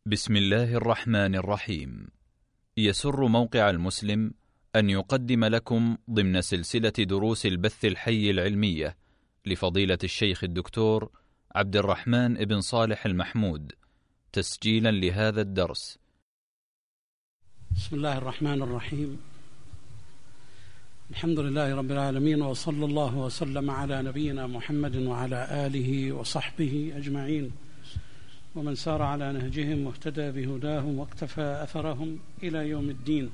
بسم الله الرحمن الرحيم. يسر موقع المسلم أن يقدم لكم ضمن سلسلة دروس البث الحي العلمية لفضيلة الشيخ الدكتور عبد الرحمن بن صالح المحمود تسجيلا لهذا الدرس. بسم الله الرحمن الرحيم. الحمد لله رب العالمين، وصلى الله وسلم على نبينا محمد وعلى آله وصحبه أجمعين، ومن سار على نهجهم واهتدى بهداهم واقتفى أثرهم إلى يوم الدين.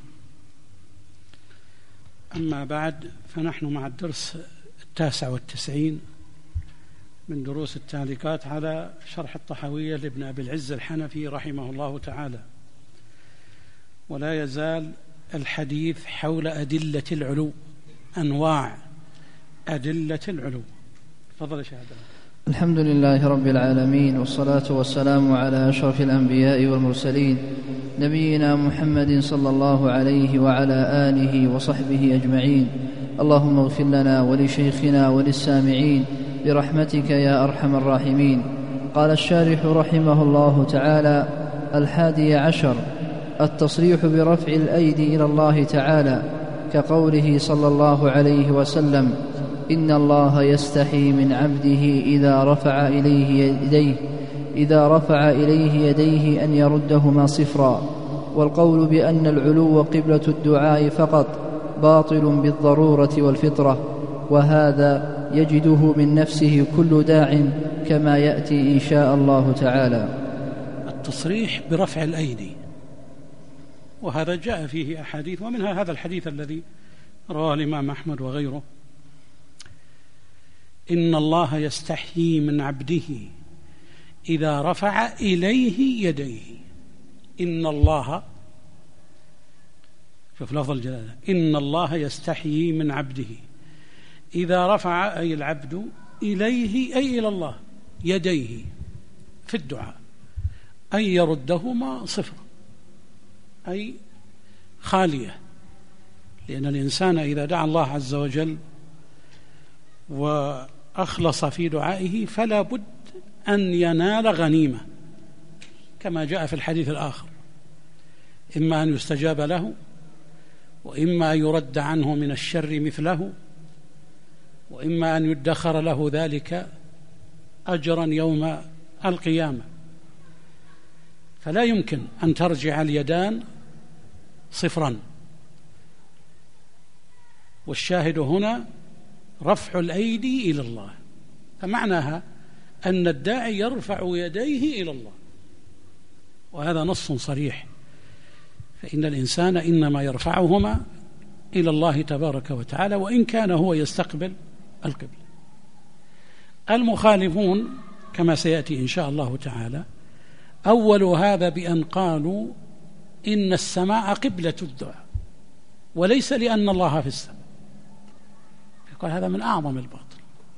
أما بعد، فنحن مع الدرس 99 من دروس التعليقات على شرح الطحاوية لابن أبي العز الحنفي رحمه الله تعالى، ولا يزال الحديث حول أدلة العلو، أنواع أدلة العلو. تفضل شهادة. الحمد لله رب العالمين، والصلاة والسلام على أشرف الأنبياء والمرسلين، نبينا محمد صلى الله عليه وعلى آله وصحبه أجمعين. اللهم اغفر لنا ولشيخنا وللسامعين برحمتك يا أرحم الراحمين. قال الشارح رحمه الله تعالى: 11 التصريح برفع الأيدي إلى الله تعالى، كقوله صلى الله عليه وسلم: إن الله يستحي من عبده إذا رفع إليه يديه أن يردهما صفرا. والقول بأن العلو قبلة الدعاء فقط باطل بالضرورة والفطرة، وهذا يجده من نفسه كل داع كما يأتي إن شاء الله تعالى. التصريح برفع الأيدي، وهذا جاء فيه أحاديث، ومنها هذا الحديث الذي رواه الإمام أحمد وغيره: إن الله يستحيي من عبده إذا رفع إليه يديه. إن الله، شوف لفظ الجلالة، إن الله يستحيي من عبده إذا رفع، أي العبد، إليه أي إلى الله، يديه في الدعاء، أن يردهما صفر، أي خالية. لأن الإنسان إذا دعا الله عز وجل وأخلص في دعائه فلا بد أن ينال غنيمة، كما جاء في الحديث الآخر: إما أن يستجاب له، وإما أن يرد عنه من الشر مثله، وإما أن يدخر له ذلك أجرا يوم القيامة. فلا يمكن أن ترجع اليدان صفرا. والشاهد هنا رفع الأيدي إلى الله، فمعناها أن الداعي يرفع يديه إلى الله، وهذا نص صريح. فإن الإنسان إنما يرفعهما إلى الله تبارك وتعالى، وإن كان هو يستقبل القبلة. المخالفون كما سيأتي إن شاء الله تعالى أول هذا بأن قالوا إن السماء قبلة الدعاء، وليس لأن الله في السماء. قال هذا من أعظم الباطل،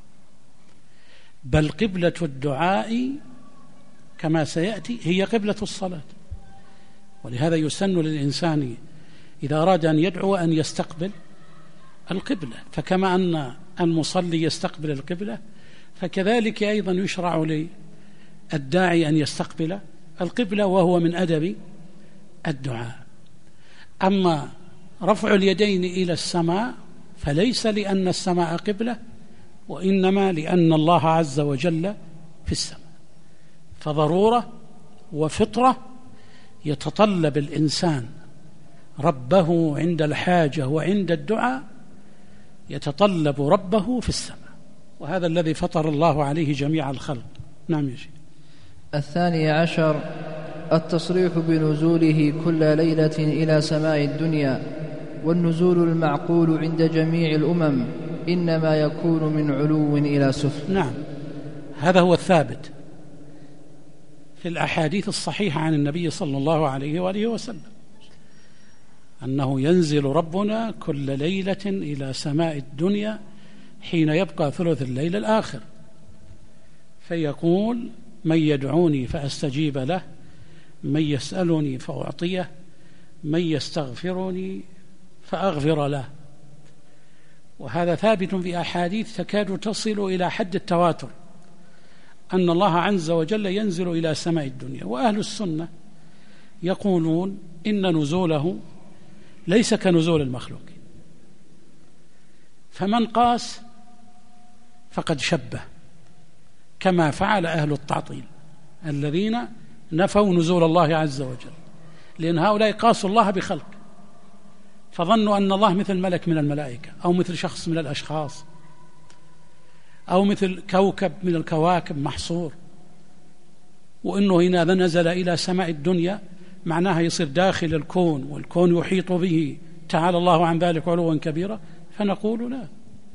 بل قبلة الدعاء كما سيأتي هي قبلة الصلاة. ولهذا يسن للإنسان إذا أراد أن يدعو أن يستقبل القبلة، فكما أن المصلي يستقبل القبلة فكذلك أيضا يشرع للداعي أن يستقبل القبلة، وهو من أدب الدعاء. أما رفع اليدين إلى السماء فليس لأن السماء قبلة، وإنما لأن الله عز وجل في السماء. فضرورة وفطرة يتطلب الإنسان ربه عند الحاجة وعند الدعاء، يتطلب ربه في السماء، وهذا الذي فطر الله عليه جميع الخلق. نعم يا شيخ. 12 التصريح بنزوله كل ليلة إلى سماء الدنيا. والنزول المعقول عند جميع الأمم إنما يكون من علو إلى سفل. نعم، هذا هو الثابت في الأحاديث الصحيحة عن النبي صلى الله عليه وآله وسلم، أنه ينزل ربنا كل ليلة إلى سماء الدنيا حين يبقى ثلث الليل الآخر، فيقول: من يدعوني فأستجيب له، من يسألني فأعطيه، من يستغفرني فأغفر له. وهذا ثابت في أحاديث تكاد تصل إلى حد التواتر، أن الله عز وجل ينزل إلى سماء الدنيا. وأهل السنة يقولون إن نزوله ليس كنزول المخلوق، فمن قاس فقد شبه، كما فعل أهل التعطيل الذين نفوا نزول الله عز وجل، لأن هؤلاء قاسوا الله بخلق، فظنوا أن الله مثل ملك من الملائكة أو مثل شخص من الأشخاص أو مثل كوكب من الكواكب محصور، وإنه إذا نزل إلى سماء الدنيا معناها يصير داخل الكون والكون يحيط به، تعالى الله عن ذلك علوا كبيرا. فنقول لا،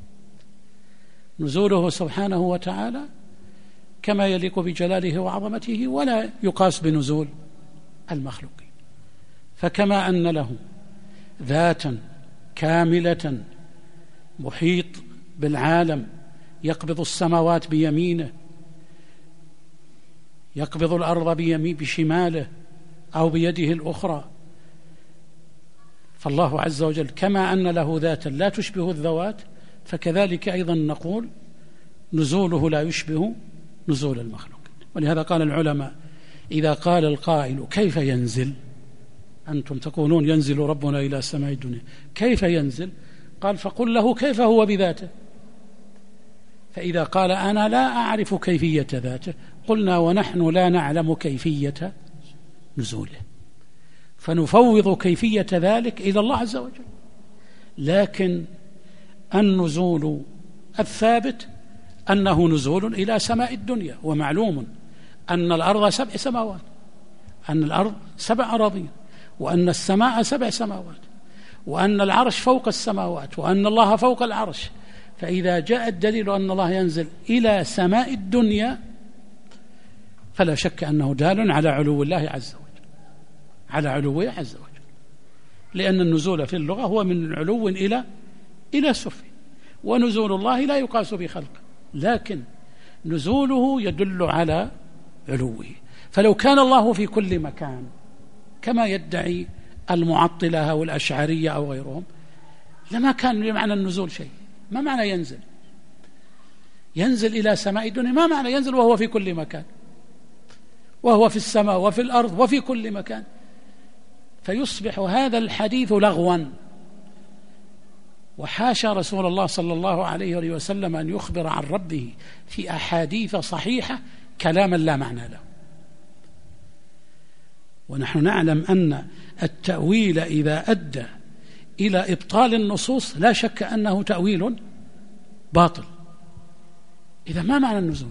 نزوله سبحانه وتعالى كما يليق بجلاله وعظمته، ولا يقاس بنزول المخلوقين. فكما أن له ذاتا كاملة محيط بالعالم، يقبض السماوات بيمينه، يقبض الأرض بشماله أو بيده الأخرى، فالله عز وجل كما أن له ذاتا لا تشبه الذوات، فكذلك أيضا نقول نزوله لا يشبه نزول المخلوق. ولهذا قال العلماء: إذا قال القائل كيف ينزل، أنتم تقولون ينزل ربنا إلى سماء الدنيا، كيف ينزل؟ قال: فقل له كيف هو بذاته. فإذا قال أنا لا أعرف كيفية ذاته، قلنا ونحن لا نعلم كيفية نزوله، فنفوض كيفية ذلك إلى الله عز وجل. لكن النزول الثابت أنه نزول إلى سماء الدنيا، ومعلوم أن الأرض 7 سماوات، أن الأرض 7 أراضين، وأن السماء 7 سماوات، وأن العرش فوق السماوات، وأن الله فوق العرش. فإذا جاء الدليل أن الله ينزل إلى سماء الدنيا فلا شك أنه دال على علو الله عز وجل، على علوه عز وجل، لأن النزول في اللغة هو من علو إلى سفل، ونزول الله لا يقاس بخلقه، لكن نزوله يدل على علوه. فلو كان الله في كل مكان كما يدعي المعطلة أو الأشعرية أو غيرهم لما كان بمعنى النزول شيء. ما معنى ينزل؟ ينزل إلى سماء الدنيا، ما معنى ينزل وهو في كل مكان، وهو في السماء وفي الأرض وفي كل مكان؟ فيصبح هذا الحديث لغوا، وحاشا رسول الله صلى الله عليه وسلم أن يخبر عن ربه في أحاديث صحيحة كلاما لا معنى له. ونحن نعلم أن التأويل إذا أدى إلى إبطال النصوص لا شك أنه تأويل باطل. إذا ما معنى النزول؟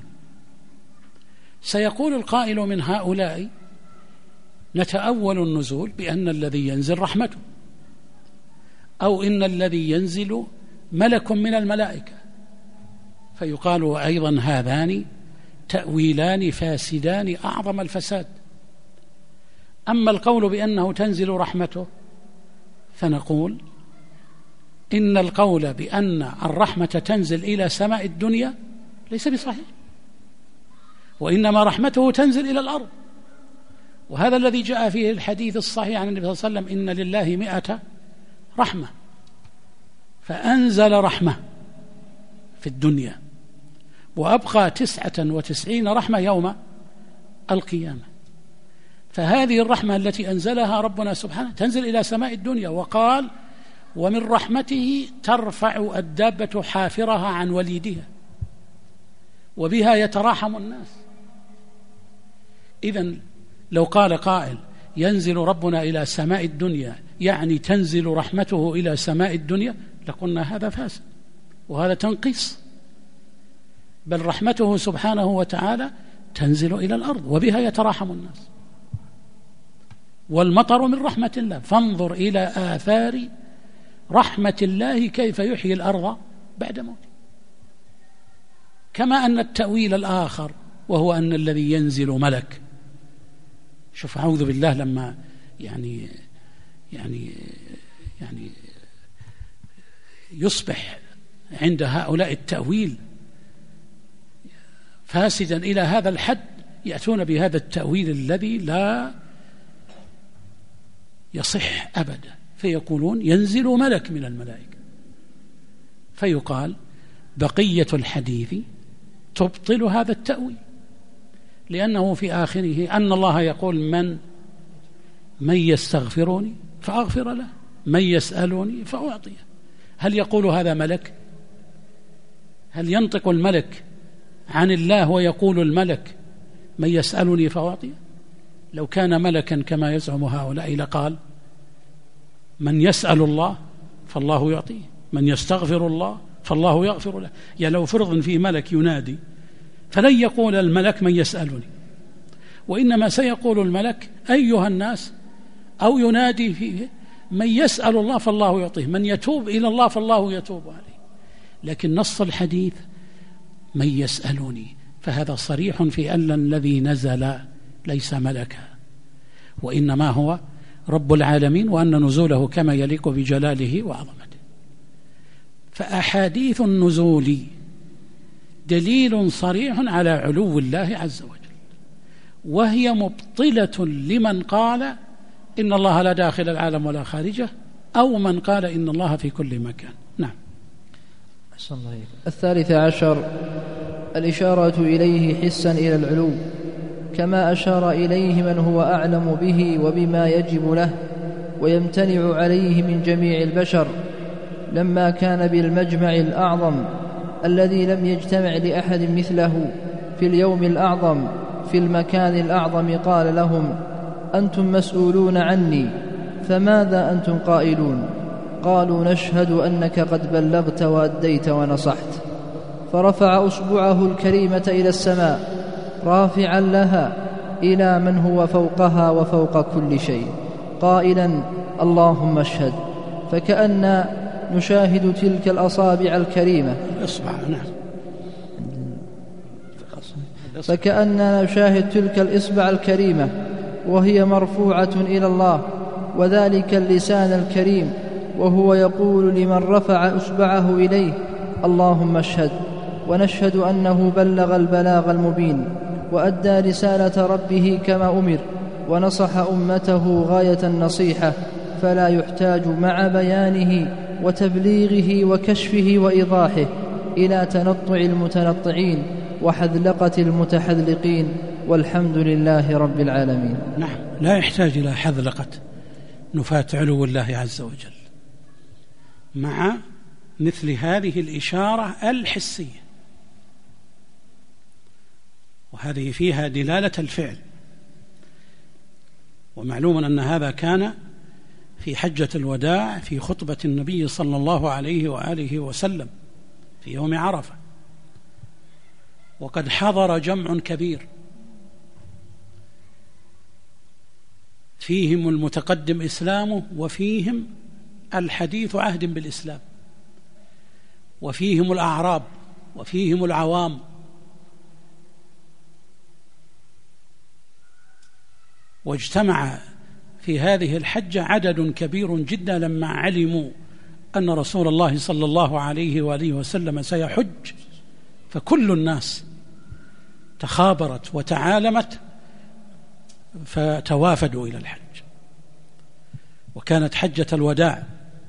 سيقول القائل من هؤلاء: نتأول النزول بأن الذي ينزل رحمته، أو إن الذي ينزل ملك من الملائكة، فيقال أيضا هذان تأويلان فاسدان أعظم الفساد. أما القول بأنه تنزل رحمته فنقول إن القول بأن الرحمة تنزل إلى سماء الدنيا ليس بصحيح، وإنما رحمته تنزل إلى الأرض. وهذا الذي جاء فيه الحديث الصحيح عن النبي صلى الله عليه وسلم: إن لله 100 رحمة، فأنزل رحمة في الدنيا وأبقى 99 رحمة يوم القيامة. فهذه الرحمة التي أنزلها ربنا سبحانه تنزل إلى سماء الدنيا، وقال: ومن رحمته ترفع الدابة حافرها عن وليدها وبها يتراحم الناس. إذن لو قال قائل ينزل ربنا إلى سماء الدنيا يعني تنزل رحمته إلى سماء الدنيا، لقلنا هذا فاسد وهذا تنقيص، بل رحمته سبحانه وتعالى تنزل إلى الأرض وبها يتراحم الناس، والمطر من رحمة الله، فانظر إلى آثار رحمة الله كيف يحيي الأرض بعد موته. كما أن التأويل الآخر وهو أن الذي ينزل ملك، شوف أعوذ بالله لما يعني يصبح عند هؤلاء التأويل فاسدا إلى هذا الحد، يأتون بهذا التأويل الذي لا يصح أبدا، فيقولون ينزل ملك من الملائكة، فيقال بقية الحديث تبطل هذا التأويل، لأنه في آخره أن الله يقول: من من يستغفرني فأغفر له، من يسألني فأعطيه. هل يقول هذا ملك؟ هل ينطق الملك عن الله ويقول الملك من يسألني فأعطيه؟ لو كان ملكا كما يزعم هؤلاء لقال من يسأل الله فالله يعطيه، من يستغفر الله فالله يغفر له. يعني لو فرض في ملك ينادي فلن يقول الملك من يسألني، وإنما سيقول الملك أيها الناس، أو ينادي فيه من يسأل الله فالله يعطيه، من يتوب إلى الله فالله يتوب عليه. لكن نص الحديث من يسألني، فهذا صريح في أن الذي نزل ليس ملكا وإنما هو رب العالمين، وأن نزوله كما يليق بجلاله وعظمته. فأحاديث النزول دليل صريح على علو الله عز وجل، وهي مبطلة لمن قال إن الله لا داخل العالم ولا خارجه، أو من قال إن الله في كل مكان. نعم. الثالث عشر الإشارة إليه حسا إلى العلو، كما أشار إليه من هو أعلم به وبما يجب له ويمتنع عليه من جميع البشر، لما كان بالمجمع الأعظم الذي لم يجتمع لأحد مثله في اليوم الأعظم في المكان الأعظم، قال لهم أنتم مسؤولون عني، فماذا أنتم قائلون؟ قالوا نشهد أنك قد بلغت وأديت ونصحت. فرفع أصبعه الكريمة إلى السماء رافعا لها إلى من هو فوقها وفوق كل شيء، قائلا اللهم اشهد. فكأن نشاهد تلك الأصابع الكريمة، فكأننا نشاهد تلك الإصبع الكريمة وهي مرفوعة إلى الله، وذلك اللسان الكريم، وهو يقول لمن رفع إصبعه إليه اللهم اشهد. ونشهد أنه بلغ البلاغ المبين وأدى رسالة ربه كما أمر، ونصح أمته غاية النصيحة، فلا يحتاج مع بيانه وتبليغه وكشفه وإيضاحه إلى تنطع المتنطعين وحذلقة المتحذلقين، والحمد لله رب العالمين. نعم، لا يحتاج إلى حذلقة نفاة علو الله عز وجل مع مثل هذه الإشارة الحسية، وهذه فيها دلالة الفعل. ومعلوم أن هذا كان في حجة الوداع في خطبة النبي صلى الله عليه وآله وسلم في يوم عرفة، وقد حضر جمع كبير فيهم المتقدم إسلامه، وفيهم الحديث عهد بالإسلام، وفيهم الأعراب، وفيهم العوام، واجتمع في هذه الحجة عدد كبير جدا لما علموا أن رسول الله صلى الله عليه وآله وسلم سيحج، فكل الناس تخابرت وتعالمت فتوافدوا إلى الحج. وكانت حجة الوداع،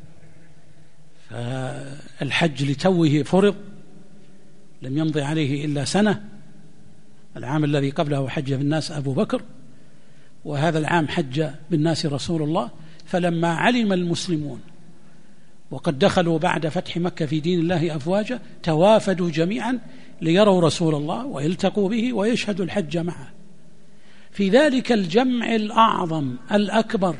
فالحج لتوه فرض، لم يمضي عليه إلا سنة. العام الذي قبله حج بالناس أبو بكر، وهذا العام حج بالناس رسول الله. فلما علم المسلمون وقد دخلوا بعد فتح مكة في دين الله أفواجا، توافدوا جميعا ليروا رسول الله ويلتقوا به ويشهدوا الحج معه. في ذلك الجمع الأعظم الأكبر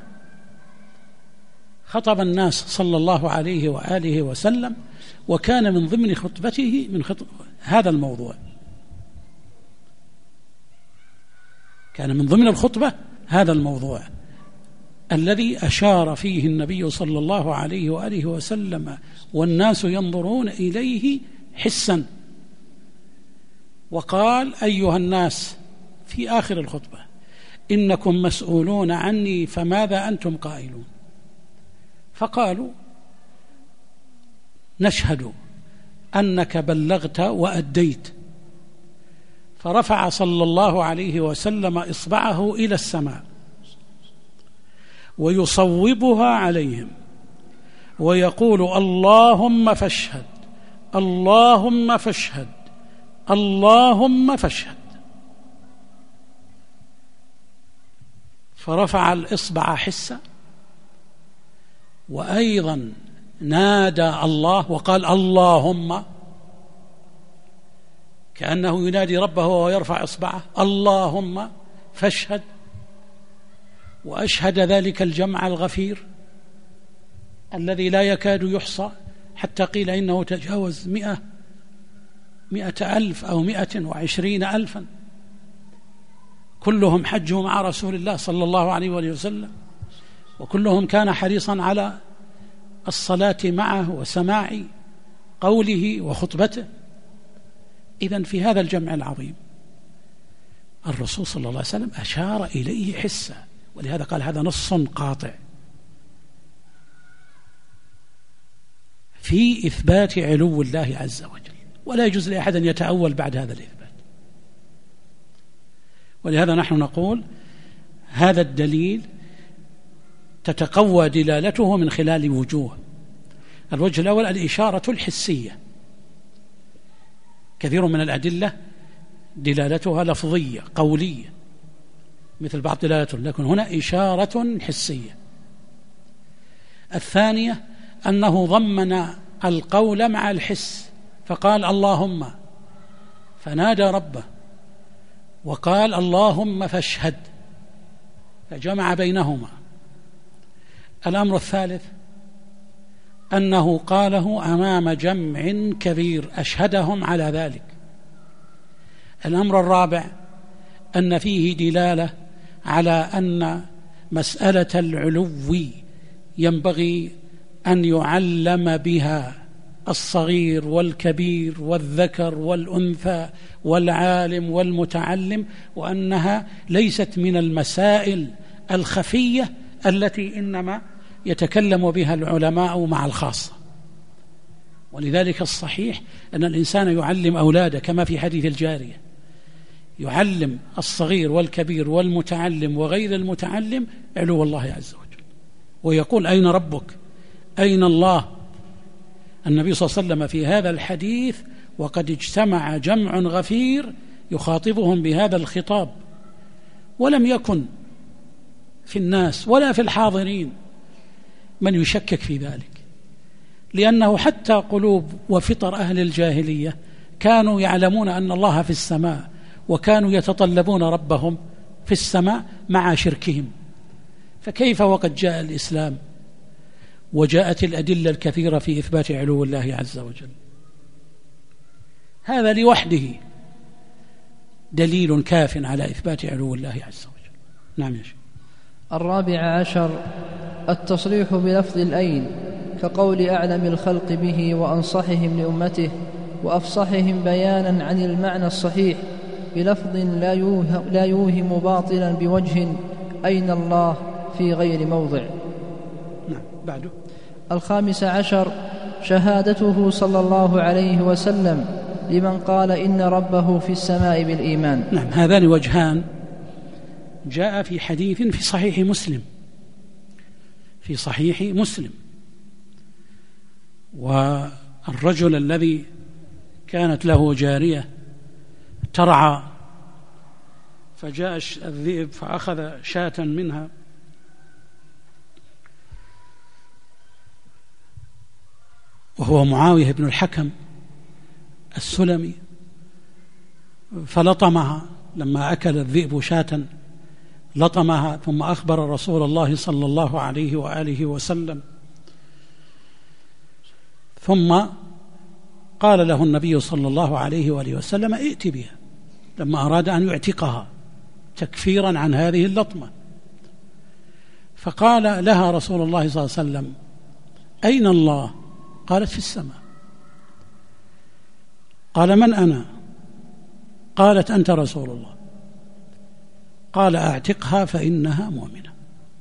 خطب الناس صلى الله عليه وآله وسلم، وكان من ضمن خطبته هذا الموضوع، كان من ضمن الخطبة هذا الموضوع الذي أشار فيه النبي صلى الله عليه وآله وسلم والناس ينظرون إليه حسا، وقال أيها الناس في آخر الخطبة إنكم مسؤولون عني فماذا أنتم قائلون؟ فقالوا نشهد أنك بلغت وأديت. فرفع صلى الله عليه وسلم إصبعه إلى السماء ويصوبها عليهم ويقول اللهم فاشهد، اللهم فاشهد، اللهم فاشهد. فرفع الإصبع حسا، وأيضا نادى الله وقال اللهم، كأنه ينادي ربه وهو يرفع إصبعه اللهم فاشهد. وأشهد ذلك الجمع الغفير الذي لا يكاد يحصى، حتى قيل إنه تجاوز 100,000 أو 120,000، كلهم حجوا مع رسول الله صلى الله عليه وسلم، وكلهم كان حريصا على الصلاة معه وسماع قوله وخطبته. إذن في هذا الجمع العظيم الرسول صلى الله عليه وسلم أشار إليه حسا، ولهذا قال هذا نص قاطع في إثبات علو الله عز وجل، ولا يجوز لأحد أن يتأول بعد هذا الإثبات. ولهذا نحن نقول هذا الدليل تتقوى دلالته من خلال وجوه. الوجه الأول الإشارة الحسية، كثير من الأدلة دلالتها لفظية قولية مثل بعض دلالته، لكن هنا إشارة حسية. الثانية أنه ضمن القول مع الحس، فقال اللهم، فنادى ربه وقال اللهم فاشهد، فجمع بينهما. الأمر الثالث أنه قاله أمام جمع كبير أشهدهم على ذلك. الأمر الرابع أن فيه دلالة على أن مسألة العلو ينبغي أن يعلم بها الصغير والكبير والذكر والأنثى والعالم والمتعلم، وأنها ليست من المسائل الخفية التي إنما يتكلم بها العلماء مع الخاصة. ولذلك الصحيح أن الإنسان يعلم أولاده كما في حديث الجارية، يعلم الصغير والكبير والمتعلم وغير المتعلم علو الله عز وجل، ويقول أين ربك؟ أين الله؟ النبي صلى الله عليه وسلم في هذا الحديث وقد اجتمع جمع غفير يخاطبهم بهذا الخطاب، ولم يكن في الناس ولا في الحاضرين من يشكك في ذلك، لأنه حتى قلوب وفطر أهل الجاهلية كانوا يعلمون أن الله في السماء، وكانوا يتطلبون ربهم في السماء مع شركهم، فكيف وقد جاء الإسلام وجاءت الأدلة الكثيرة في إثبات علو الله عز وجل؟ هذا لوحده دليل كاف على إثبات علو الله عز وجل. نعم يا شيخ. الرابع عشر التصريح بلفظ الأين، كقول أعلم الخلق به وأنصحهم لأمته وأفصحهم بيانا عن المعنى الصحيح، بلفظ لا يوهم باطلا بوجه، أين الله في غير موضع. نعم. بعده الخامس عشر شهادته صلى الله عليه وسلم لمن قال إن ربه في السماء بالإيمان. نعم. هذان وجهان جاء في حديث في صحيح مسلم، في صحيح مسلم. والرجل الذي كانت له جارية ترعى، فجاء الذئب فأخذ شاة منها وهو معاوية بن الحكم السلمي، فلطمها لما أكل الذئب شاة لطمها، ثم أخبر رسول الله صلى الله عليه وآله وسلم، ثم قال له النبي صلى الله عليه وآله وسلم ائت بها، لما أراد أن يعتقها تكفيرا عن هذه اللطمة. فقال لها رسول الله صلى الله عليه وسلم أين الله؟ قالت في السماء. قال من أنا؟ قالت أنت رسول الله. قال أعتقها فإنها مؤمنة.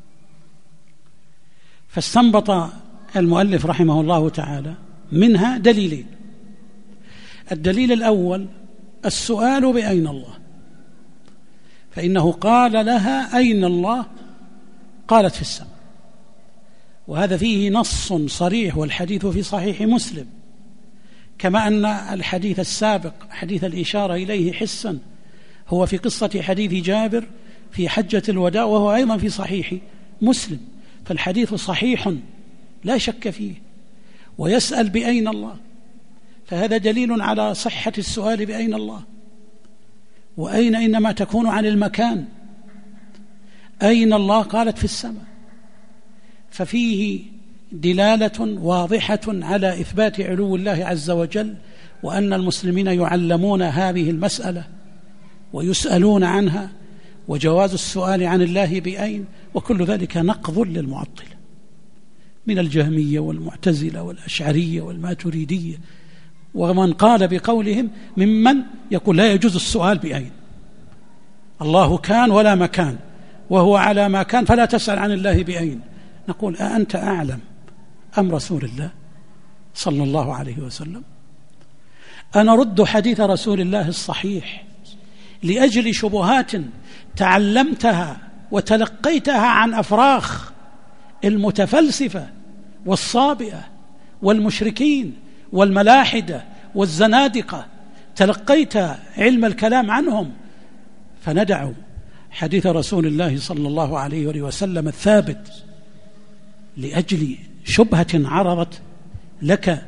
فاستنبط المؤلف رحمه الله تعالى منها دليلين. الدليل الأول السؤال بأين الله، فإنه قال لها أين الله؟ قالت في السماء، وهذا فيه نص صريح، والحديث في صحيح مسلم، كما أن الحديث السابق حديث الإشارة إليه حسا هو في قصة حديث جابر في حجة الوداع، وهو أيضا في صحيح مسلم، فالحديث صحيح لا شك فيه. ويسأل بأين الله، فهذا دليل على صحة السؤال بأين الله. وأين إنما تكون عن المكان، أين الله قالت في السماء، ففيه دلالة واضحة على إثبات علو الله عز وجل، وأن المسلمين يعلمون هذه المسألة ويسألون عنها، وجواز السؤال عن الله بأين، وكل ذلك نقض للمعطلة من الجهمية والمعتزلة والأشعرية والماتريدية، ومن قال بقولهم ممن يقول لا يجوز السؤال بأين، الله كان ولا مكان وهو على ما كان، فلا تسأل عن الله بأين. نقول أأنت أعلم أم رسول الله صلى الله عليه وسلم؟ أنا رد حديث رسول الله الصحيح لأجل شبهات تعلمتها وتلقيتها عن أفراخ المتفلسفة والصابئة والمشركين والملاحدة والزنادقة، تلقيت علم الكلام عنهم، فندع حديث رسول الله صلى الله عليه وسلم الثابت لأجل شبهة عرضت لك؟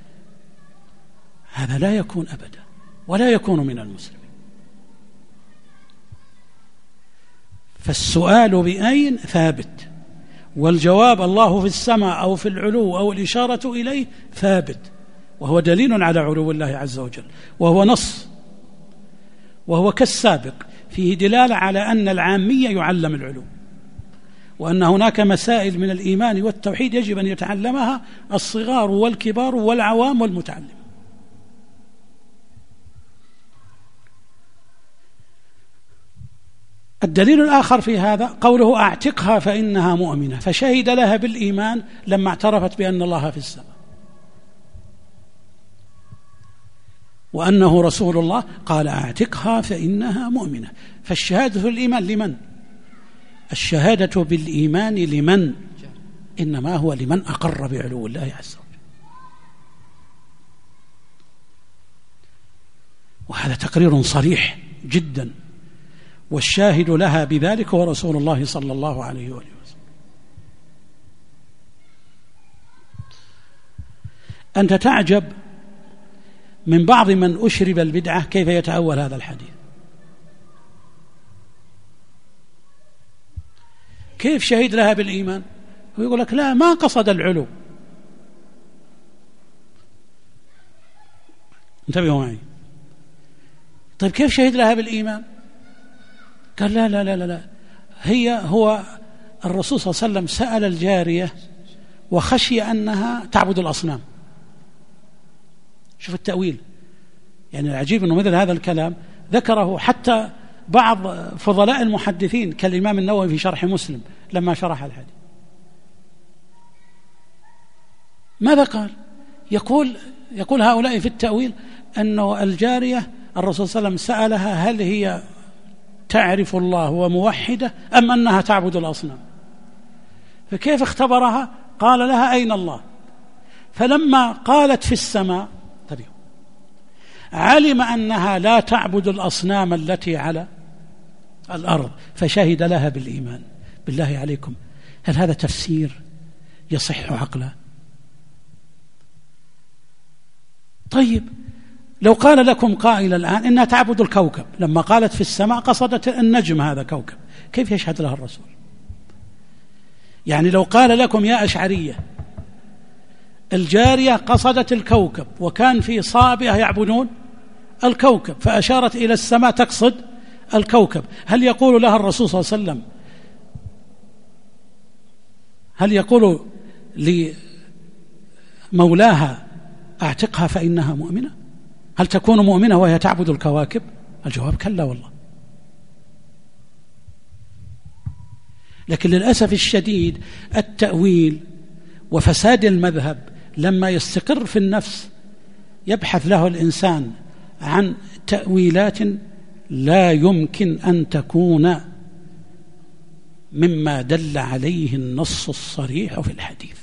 هذا لا يكون أبدا، ولا يكون من المسلمين. فالسؤال بأين ثابت، والجواب الله في السماء أو في العلو أو الإشارة إليه ثابت، وهو دليل على علو الله عز وجل، وهو نص، وهو كالسابق فيه دلالة على أن العامية يعلم العلو، وأن هناك مسائل من الإيمان والتوحيد يجب أن يتعلمها الصغار والكبار والعوام والمتعلم. الدليل الآخر في هذا قوله أعتقها فإنها مؤمنة، فشهد لها بالإيمان لما اعترفت بأن الله في السماء وأنه رسول الله، قال أعتقها فإنها مؤمنة. فالشهادة في الإيمان لمن؟ الشهادة بالإيمان لمن؟ إنما هو لمن أقر بعلو الله عز وجل، وهذا تقرير صريح جدا، والشاهد لها بذلك هو رسول الله صلى الله عليه وآله وسلم. أنت تعجب من بعض من أشرب البدعة كيف يتأول هذا الحديث، كيف شهد لها بالإيمان ويقول لك لا ما قصد العلو. انتبهوا معي. طيب كيف شهد لها بالإيمان؟ قال لا لا لا لا, لا. هو الرسول صلى الله عليه وسلم سأل الجارية وخشي أنها تعبد الأصنام. شوف التأويل، يعني العجيب أنه مثل هذا الكلام ذكره حتى بعض فضلاء المحدثين كالإمام النووي في شرح مسلم لما شرح الحديث. ماذا قال؟ يقول هؤلاء في التأويل أنه الجارية الرسول صلى الله عليه وسلم سألها هل هي تعرف الله وموحدة أم أنها تعبد الأصنام، فكيف اختبرها؟ قال لها أين الله؟ فلما قالت في السماء علم أنها لا تعبد الأصنام التي على الأرض، فشهد لها بالإيمان. بالله عليكم، هل هذا تفسير يصح عقلا؟ طيب لو قال لكم قائل الآن إنها تعبد الكوكب، لما قالت في السماء قصدت النجم هذا كوكب، كيف يشهد لها الرسول؟ يعني لو قال لكم يا أشعرية الجارية قصدت الكوكب وكان في صابئة يعبدون الكوكب فأشارت إلى السماء تقصد الكوكب، هل يقول لها الرسول صلى الله عليه وسلم، هل يقول لمولاها أعتقها فإنها مؤمنة؟ هل تكون مؤمنة وهي تعبد الكواكب؟ الجواب كلا والله. لكن للأسف الشديد التأويل وفساد المذهب لما يستقر في النفس يبحث له الإنسان عن تأويلات لا يمكن أن تكون مما دل عليه النص الصريح في الحديث.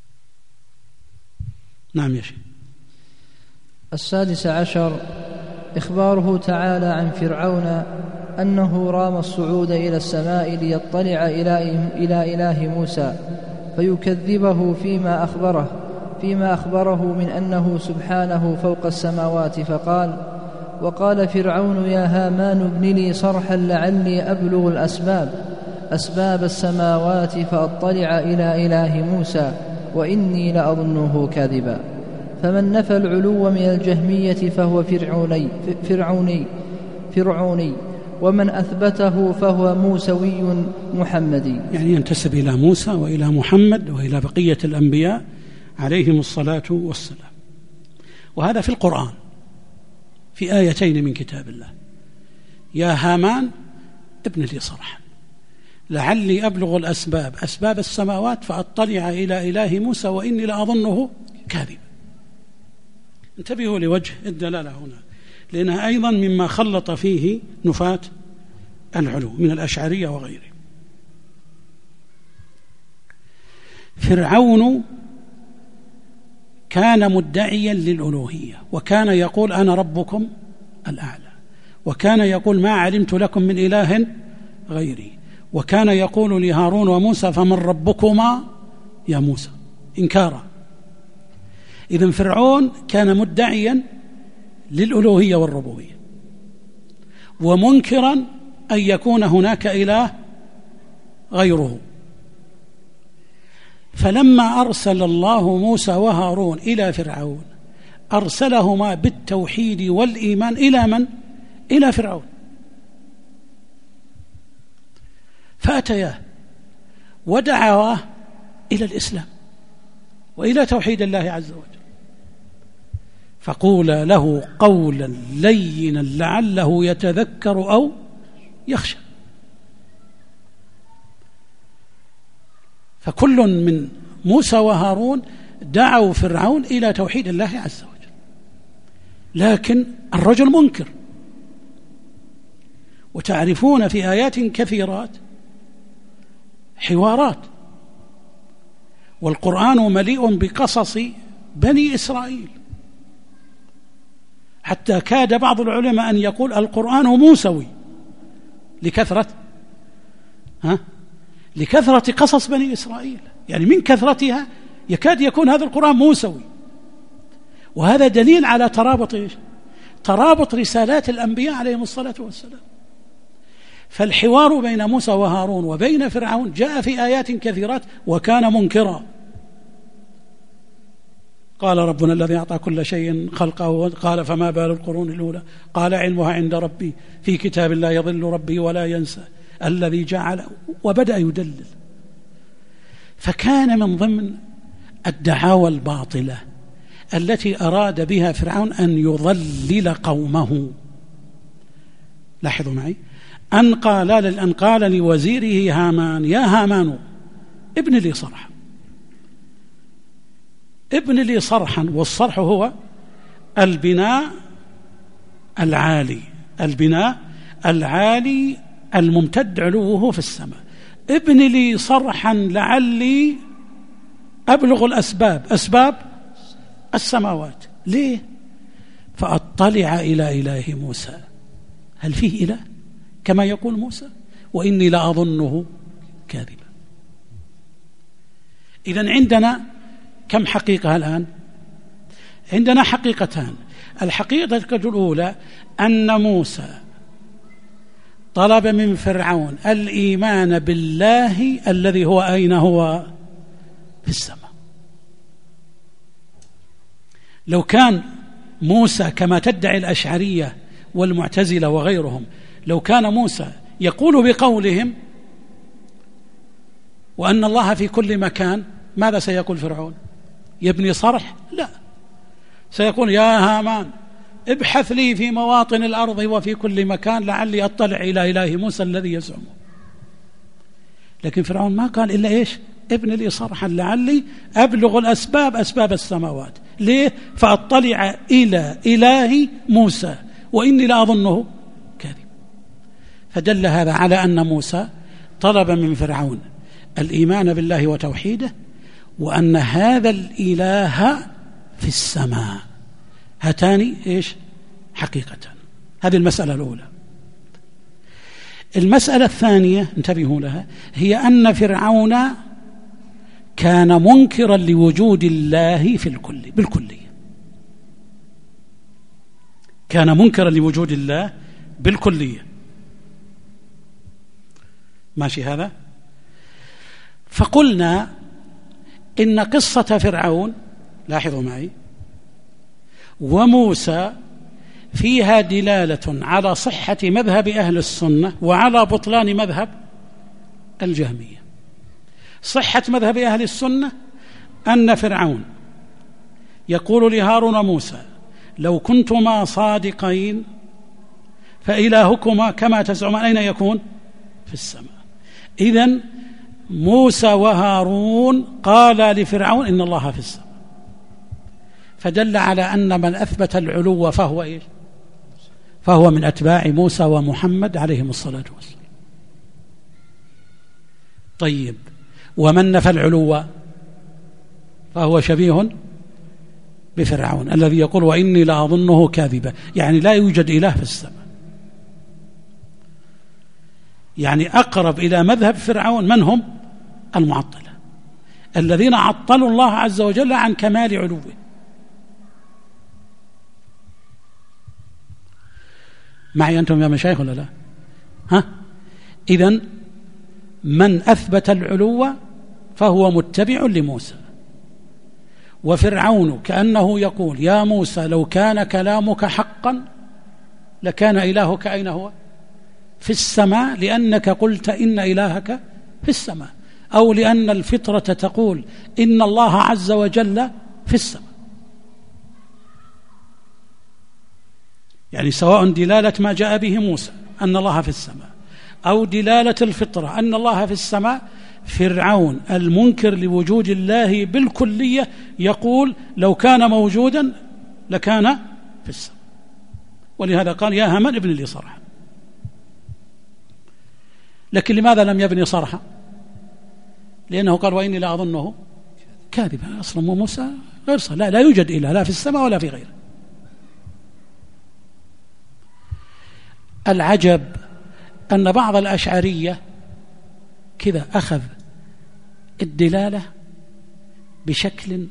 نعم يا شيخ. 16 إخباره تعالى عن فرعون أنه رام الصعود إلى السماء ليطلع إلى إله موسى فيكذبه فيما أخبره من أنه سبحانه فوق السماوات، فقال: وقال فرعون يا هامان ابن لي صرحا لعلي أبلغ أسباب السماوات فأطلع إلى إله موسى وإني لأظنه كاذبا. فمن نفى العلو من الجهمية فهو فرعوني ومن أثبته فهو موسوي محمدي، يعني ينتسب إلى موسى وإلى محمد وإلى بقية الأنبياء عليهم الصلاة والسلام. وهذا في القرآن في آيتين من كتاب الله: يا هامان ابن لي صرحا لعلي أبلغ أسباب السماوات فأطلع إلى إله موسى وإني لأظنه كاذبا. انتبهوا لوجه الدلالة هنا، لأنها أيضا مما خلط فيه نفاة العلو من الأشعرية وغيره. فرعون كان مدعيا للألوهية، وكان يقول أنا ربكم الأعلى، وكان يقول ما علمت لكم من إله غيري، وكان يقول لهارون وموسى فمن ربكما يا موسى، إنكارا. إذن فرعون كان مدعيا للألوهية والربوبية، ومنكرا أن يكون هناك إله غيره. فلما أرسل الله موسى وهارون إلى فرعون أرسلهما بالتوحيد والإيمان إلى من؟ إلى فرعون. فأتياه ودعواه إلى الإسلام وإلى توحيد الله عز وجل، فقولا له قولا لينا لعله يتذكر أو يخشى. فكل من موسى وهارون دعوا فرعون إلى توحيد الله عز وجل، لكن الرجل منكر. وتعرفون في آيات كثيرات حوارات، والقرآن مليء بقصص بني إسرائيل، حتى كاد بعض العلماء أن يقول القرآن موسوي لكثرة قصص بني إسرائيل، يعني من كثرتها يكاد يكون هذا القرآن موسوي. وهذا دليل على ترابط رسالات الأنبياء عليهم الصلاة والسلام. فالحوار بين موسى وهارون وبين فرعون جاء في آيات كثيرات وكان منكرا. قال ربنا الذي أعطى كل شيء خلقه، قال فما بال القرون الأولى، قال علمها عند ربي في كتاب لا يضل ربي ولا ينسى الذي جعل، وبدأ يدلل. فكان من ضمن الدعاوى الباطلة التي أراد بها فرعون أن يضلل قومه. لاحظوا معي، أن قال لوزيره هامان يا هامان ابن لي صرحا. ابن لي صرحا، والصرح هو البناء العالي الممتد علوه في السماء. ابن لي صرحا لعلي أبلغ أسباب السماوات. ليه؟ فأطلع إلى إله موسى. هل فيه إله كما يقول موسى؟ وإني لأظنه كاذبا. إذن عندنا كم حقيقة الآن؟ عندنا حقيقتان. الحقيقة الأولى أن موسى طلب من فرعون الإيمان بالله الذي هو أين؟ هو في السماء. لو كان موسى كما تدعي الأشعرية والمعتزلة وغيرهم، لو كان موسى يقول بقولهم وأن الله في كل مكان، ماذا سيقول فرعون؟ يبني صرح؟ لا، سيقول يا هامان ابحث لي في مواطن الأرض وفي كل مكان لعلي أطلع إلى إله موسى الذي يزعمه. لكن فرعون ما قال إلا إيش؟ ابن لي صرحا لعلي أبلغ أسباب السماوات. ليه؟ فأطلع إلى إله موسى وإني لأظنه كاذب. فدل هذا على أن موسى طلب من فرعون الإيمان بالله وتوحيده، وأن هذا الإله في السماء. هاتان إيش؟ حقيقتان. هذه المسألة الأولى. المسألة الثانية انتبهوا لها، هي أن فرعون كان منكرا لوجود الله في بالكلية، كان منكرا لوجود الله بالكلية. ماشي هذا؟ فقلنا إن قصة فرعون، لاحظوا معي، وموسى فيها دلالة على صحة مذهب أهل السنة وعلى بطلان مذهب الجهمية. صحة مذهب أهل السنة أن فرعون يقول لهارون وموسى: لو كنتما صادقين فإلهكما كما تزعمان أين يكون؟ في السماء. إذن موسى وهارون قالا لفرعون إن الله في السماء، فدل على أن من أثبت العلو فهو إيش؟ فهو من أتباع موسى ومحمد عليهم الصلاة والسلام. طيب، ومن نفى العلو فهو شبيه بفرعون الذي يقول وإني لأظنه كاذبا، يعني لا يوجد إله في السماء. يعني أقرب إلى مذهب فرعون من هم؟ المعطلة الذين عطلوا الله عز وجل عن كمال علوه. معي أنتم يا مشايخ ولا لا؟ ها؟ إذن من أثبت العلو فهو متبع لموسى. وفرعون كأنه يقول: يا موسى لو كان كلامك حقا لكان إلهك أين هو؟ في السماء، لأنك قلت إن إلهك في السماء، أو لأن الفطرة تقول إن الله عز وجل في السماء. يعني سواء دلالة ما جاء به موسى أن الله في السماء أو دلالة الفطرة أن الله في السماء، فرعون المنكر لوجود الله بالكلية يقول لو كان موجودا لكان في السماء. ولهذا قال: يا هامان ابن لي صرحا. لكن لماذا لم يبني صرحا؟ لأنه قال وإني لا أظنه كاذبا. أصلا موسى غير صح، لا يوجد إله لا في السماء ولا في غيره. العجب أن بعض الأشعرية كذا أخذ الدلالة بشكل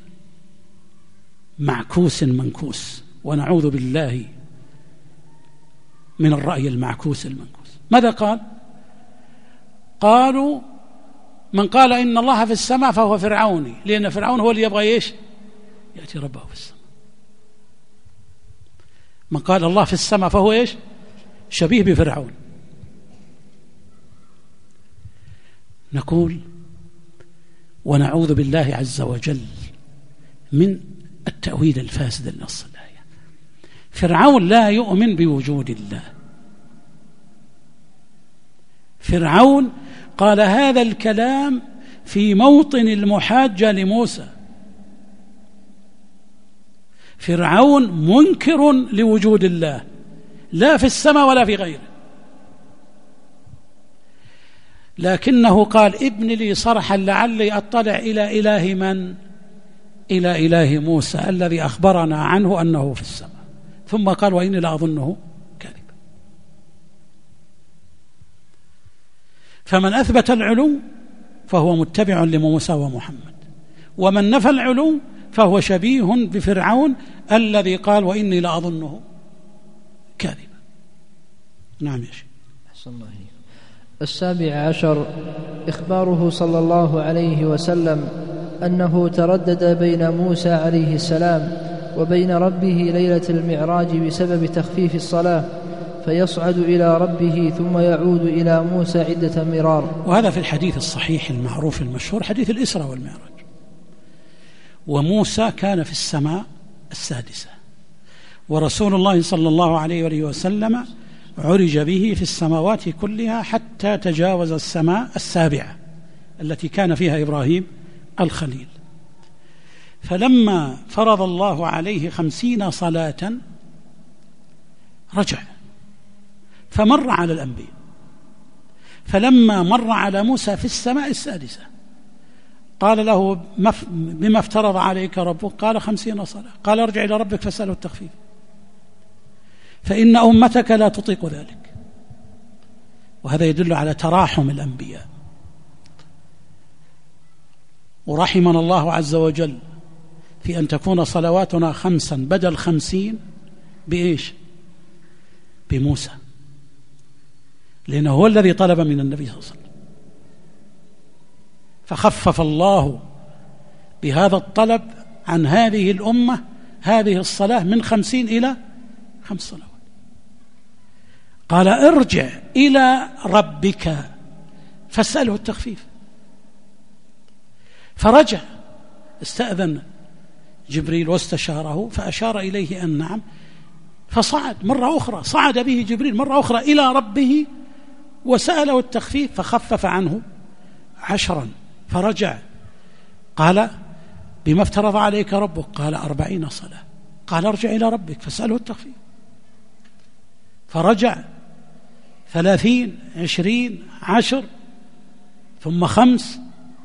معكوس منكوس، ونعوذ بالله من الرأي المعكوس المنكوس. ماذا قال؟ قالوا: من قال إن الله في السماء فهو فرعوني، لأن فرعون هو اللي يبغى إيش؟ يأتي ربه في السماء. من قال الله في السماء فهو إيش؟ شبيه بفرعون. نقول ونعوذ بالله عز وجل من التأويل الفاسد لنص الآية. فرعون لا يؤمن بوجود الله. فرعون قال هذا الكلام في موطن المحاجة لموسى. فرعون منكر لوجود الله لا في السماء ولا في غيره، لكنه قال: ابن لي صرحا لعلي أطلع إلى إله من؟ إلى إله موسى الذي أخبرنا عنه أنه في السماء. ثم قال: وإني لأظنه كاذبا. فمن أثبت العلو فهو متبع لموسى ومحمد، ومن نفى العلو فهو شبيه بفرعون الذي قال: وإني لأظنه كاذبا. نعم يا شيخ. أحسن الله. 17 إخباره صلى الله عليه وسلم أنه تردد بين موسى عليه السلام وبين ربه ليلة المعراج بسبب تخفيف الصلاة، فيصعد إلى ربه ثم يعود إلى موسى عدة مرار. وهذا في الحديث الصحيح المعروف المشهور، حديث الإسراء والمعراج. وموسى كان في السماء السادسة، ورسول الله صلى الله عليه وآله وسلم عرج به في السماوات كلها حتى تجاوز السماء السابعة التي كان فيها إبراهيم الخليل. فلما فرض الله عليه 50 صلاة رجع فمر على الأنبياء، فلما مر على موسى في السماء السادسة قال له: بما افترض عليك ربك؟ قال: 50 صلاة. قال: ارجع إلى ربك فاسأله التخفيف. فإن أمتك لا تطيق ذلك. وهذا يدل على تراحم الأنبياء. ورحمنا الله عز وجل في أن تكون صلواتنا 5 بدل 50 بإيش؟ بموسى، لأنه هو الذي طلب من النبي صلى الله عليه وسلم، فخفف الله بهذا الطلب عن هذه الأمة هذه الصلاة من 50 إلى 5 صلوات. قال ارجع إلى ربك فاسأله التخفيف. فرجع، استأذن جبريل واستشاره فأشار إليه أن نعم، فصعد مرة أخرى، صعد به جبريل مرة أخرى إلى ربه وسأله التخفيف فخفف عنه 10. فرجع قال بما افترض عليك ربك؟ قال 40 صلاة. قال ارجع إلى ربك فاسأله التخفيف. فرجع 30 20 10 ثم 5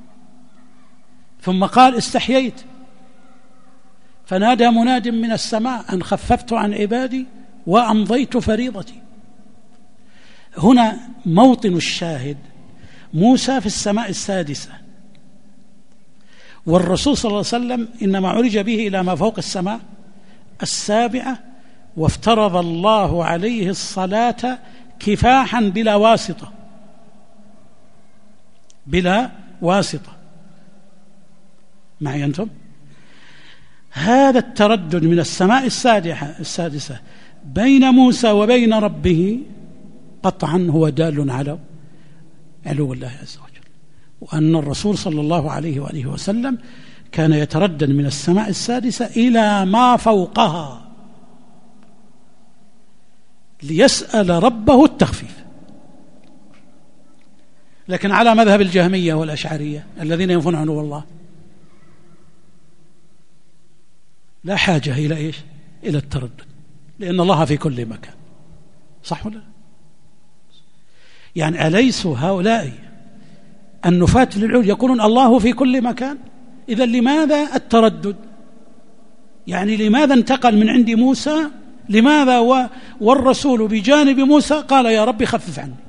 ثم قال استحييت فنادى مناد من السماء أن خففت عن عبادي وأمضيت فريضتي. هنا موطن الشاهد، موسى في السماء السادسة، والرسول صلى الله عليه وسلم إنما عرج به إلى ما فوق السماء السابعة، وافترض الله عليه الصلاة كفاحا بلا واسطة، بلا واسطة. معي أنتم؟ هذا التردد من السماء السادسة بين موسى وبين ربه قطعا هو دال على علو الله عز وجل، وأن الرسول صلى الله عليه وآله وسلم كان يتردد من السماء السادسة إلى ما فوقها ليسأل ربه التخفيف. لكن على مذهب الجهمية والأشعرية الذين ينفون عنه الله لا حاجة إلى إيش؟ إلى التردد، لأن الله في كل مكان. صح ولا؟ يعني أليسوا هؤلاء النفاة للعلو يقولون الله في كل مكان؟ إذا لماذا التردد؟ يعني لماذا انتقل من عند موسى؟ لماذا والرسول بجانب موسى قال يا رب خفف عني؟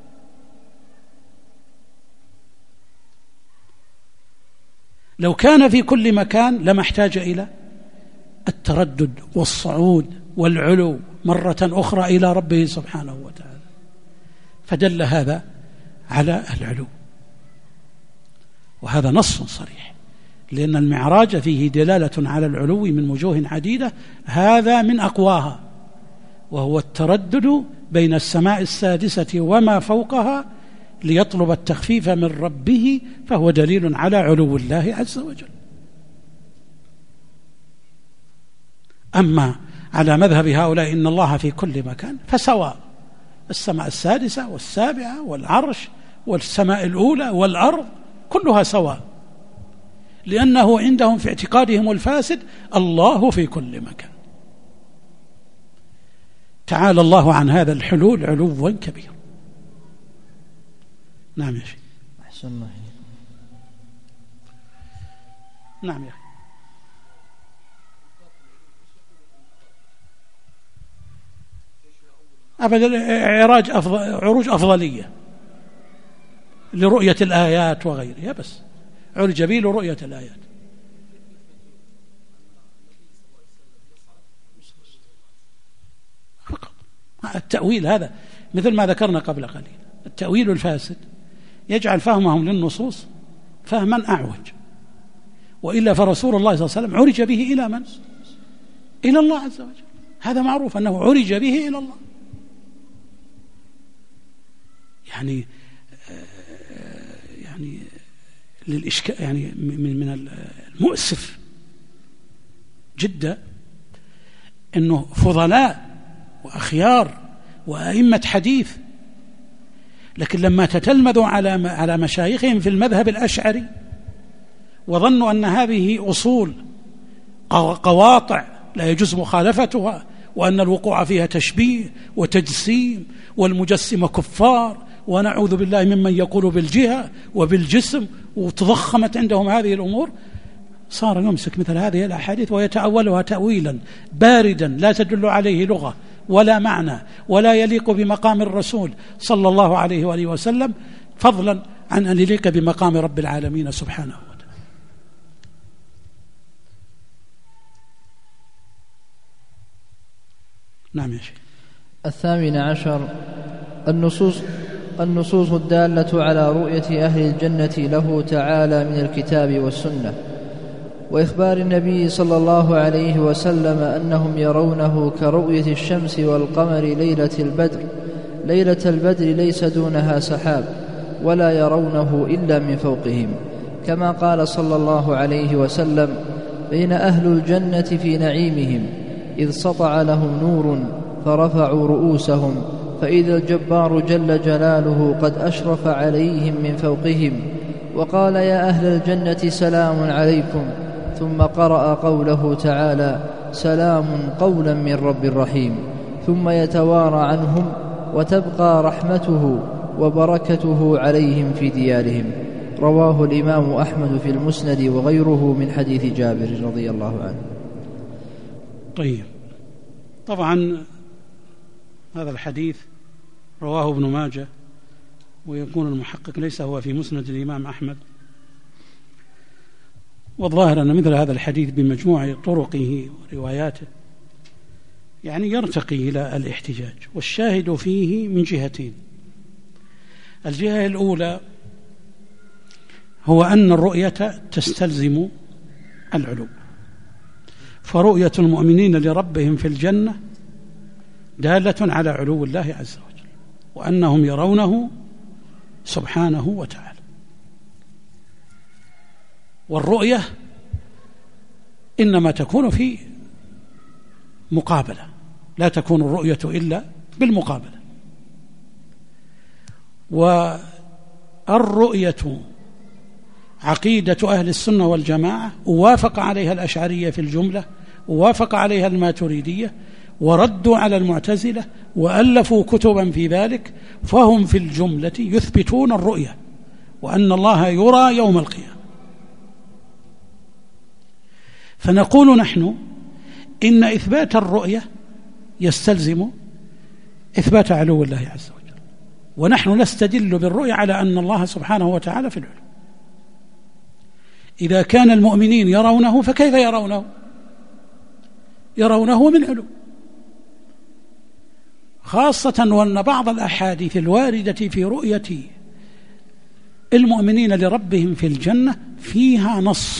لو كان في كل مكان لما احتاج إلى التردد والصعود والعلو مرة أخرى إلى ربه سبحانه وتعالى. فدل هذا على العلو، وهذا نص صريح، لأن المعراج فيه دلالة على العلو من وجوه عديدة، هذا من أقواها، وهو التردد بين السماء السادسة وما فوقها ليطلب التخفيف من ربه، فهو دليل على علو الله عز وجل. أما على مذهب هؤلاء إن الله في كل مكان فسواء، السماء السادسة والسابعة والعرش والسماء الأولى والأرض كلها سواء، لأنه عندهم في اعتقادهم الفاسد الله في كل مكان. تعالى الله عن هذا الحلول علوا كبيرا. نعم يا شيخ. أحسن الله. نعم يا أخي. أبدا عروج أفضلية لرؤية الآيات وغيرها، بس عرج به لرؤية الآيات. فقط التأويل هذا مثل ما ذكرنا قبل قليل، التأويل الفاسد يجعل فهمهم للنصوص فهما أعوج، وإلا فرسول الله صلى الله عليه وسلم عرج به إلى من؟ إلى الله عز وجل. هذا معروف أنه عرج به إلى الله. يعني للإشكال، يعني من المؤسف جدا أنه فضلاء وأخيار وأئمة حديث، لكن لما تتلمذوا على مشايخهم في المذهب الأشعري وظنوا أن هذه أصول قواطع لا يجوز مخالفتها، وأن الوقوع فيها تشبيه وتجسيم، والمجسم كفار، ونعوذ بالله ممن يقول بالجهة وبالجسم، وتضخمت عندهم هذه الأمور، صار يمسك مثل هذه الأحاديث ويتأولها تأويلا باردا لا تدل عليه لغة ولا معنى ولا يليق بمقام الرسول صلى الله عليه وآله وسلم، فضلا عن أن يليق بمقام رب العالمين سبحانه وتعالى. نعم يا شيخ. 18 النصوص الدالة على رؤية أهل الجنة له تعالى من الكتاب والسنة، وإخبار النبي صلى الله عليه وسلم أنهم يرونه كرؤية الشمس والقمر ليلة البدر ليس دونها سحاب، ولا يرونه إلا من فوقهم، كما قال صلى الله عليه وسلم: بين أهل الجنة في نعيمهم إذ سطع لهم نور فرفعوا رؤوسهم فإذا الجبار جل جلاله قد أشرف عليهم من فوقهم، وقال: يا أهل الجنة سلام عليكم، ثم قرأ قوله تعالى: سلام قولا من رب رحيم، ثم يتوارى عنهم وتبقى رحمته وبركته عليهم في ديارهم. رواه الإمام أحمد في المسند وغيره من حديث جابر رضي الله عنه. طيب، طبعا هذا الحديث رواه ابن ماجه، ويكون المحقق ليس هو في مسند الإمام أحمد، والظاهر أن مثل هذا الحديث بمجموع طرقه ورواياته يعني يرتقي إلى الاحتجاج، والشاهد فيه من جهتين. الجهة الأولى هو أن الرؤية تستلزم العلو، فرؤية المؤمنين لربهم في الجنة دالة على علو الله عز وجل، وأنهم يرونه سبحانه وتعالى. والرؤية إنما تكون في مقابلة، لا تكون الرؤية إلا بالمقابلة. والرؤية عقيدة أهل السنة والجماعة، ووافق عليها الأشعرية في الجملة، ووافق عليها الماتريدية، وردوا على المعتزلة وألفوا كتبا في ذلك، فهم في الجملة يثبتون الرؤية وأن الله يرى يوم القيامة. فنقول نحن إن إثبات الرؤية يستلزم إثبات علو الله عز وجل، ونحن نستدل بالرؤية على أن الله سبحانه وتعالى في العلو. إذا كان المؤمنين يرونه فكيف يرونه؟ يرونه من علو، خاصة وأن بعض الأحاديث الواردة في رؤية المؤمنين لربهم في الجنة فيها نص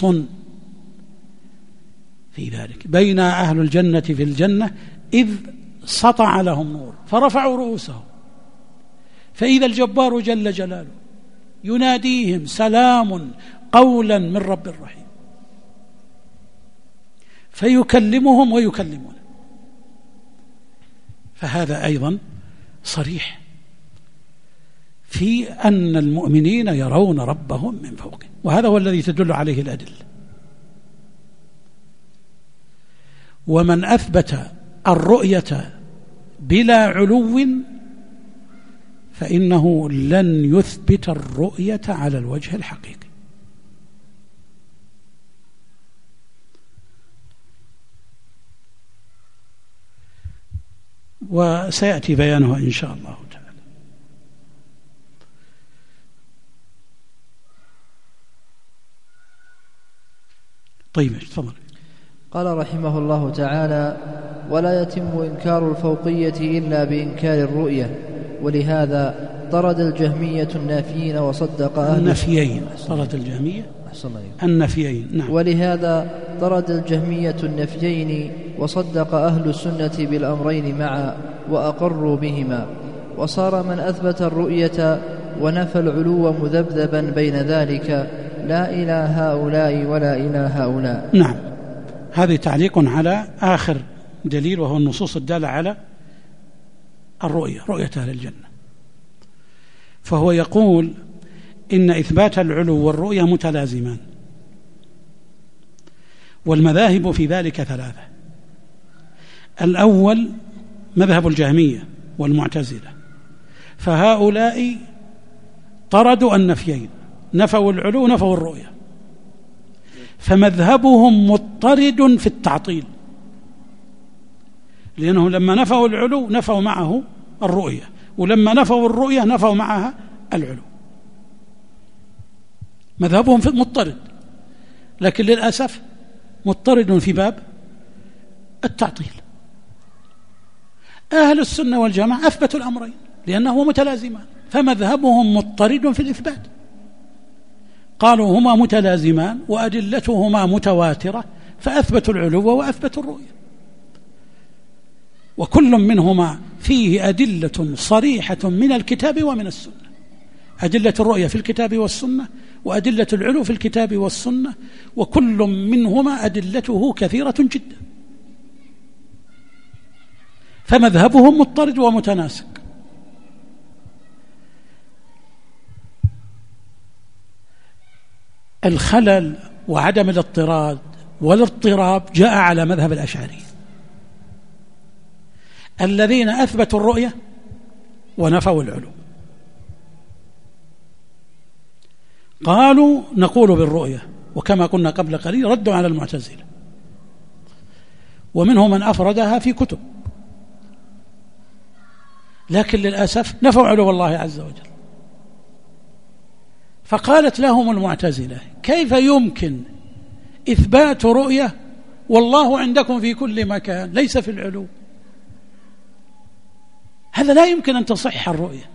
في ذلك: بين أهل الجنة في الجنة إذ سطع لهم نور فرفعوا رؤوسهم فإذا الجبار جل جلاله يناديهم: سلام قولا من رب رحيم، فيكلمهم ويكلمون. فهذا أيضا صريح في أن المؤمنين يرون ربهم من فوقهم، وهذا هو الذي تدل عليه الأدلة. ومن أثبت الرؤية بلا علو فإنه لن يثبت الرؤية على الوجه الحقيقي. وسيأتي بيانها إن شاء الله تعالى. طيب، تفضل. قال رحمه الله تعالى: ولا يتم إنكار الفوقية إلا بإنكار الرؤية، ولهذا طرد الجهمية النافيين وصدق أهل النفيين. طرد الجهمية النفيين، نعم. ولهذا طرد الجهمية النفيين وصدق أهل السنة بالأمرين معا وأقروا بهما، وصار من أثبت الرؤية ونفى العلو مذبذبا بين ذلك، لا إلى هؤلاء ولا إلى هؤلاء. نعم، هذا تعليق على آخر دليل، وهو النصوص الدالة على الرؤية، رؤية أهل الجنة. فهو يقول إن إثبات العلو والرؤية متلازمان، والمذاهب في ذلك ثلاثة. الأول مذهب الجهمية والمعتزلة، فهؤلاء طردوا النفيين، نفوا العلو نفوا الرؤية، فمذهبهم مضطرد في التعطيل، لأنهم لما نفوا العلو نفوا معه الرؤية، ولما نفوا الرؤية نفوا معها العلو. مذهبهم مضطرد، لكن للأسف مضطرد في باب التعطيل. أهل السنة والجماعة أثبتوا الأمرين لأنهما متلازمان، فمذهبهم مضطرد في الإثبات. قالوا هما متلازمان وأدلتهما متواترة، فأثبتوا العلو وأثبتوا الرؤية، وكل منهما فيه أدلة صريحة من الكتاب ومن السنة. أدلة الرؤية في الكتاب والسنة، وأدلة العلو في الكتاب والسنة، وكل منهما أدلته كثيرة جدا. فمذهبهم مضطرد ومتناسق. الخلل وعدم الاضطراد والاضطراب جاء على مذهب الأشعري الذين أثبتوا الرؤية ونفوا العلو. قالوا نقول بالرؤية، وكما قلنا قبل قليل ردوا على المعتزلة، ومنهم من أفردها في كتب، لكن للأسف نفوا علو الله عز وجل. فقالت لهم المعتزلة كيف يمكن إثبات رؤية والله عندكم في كل مكان ليس في العلو؟ هذا لا يمكن أن تصح الرؤية.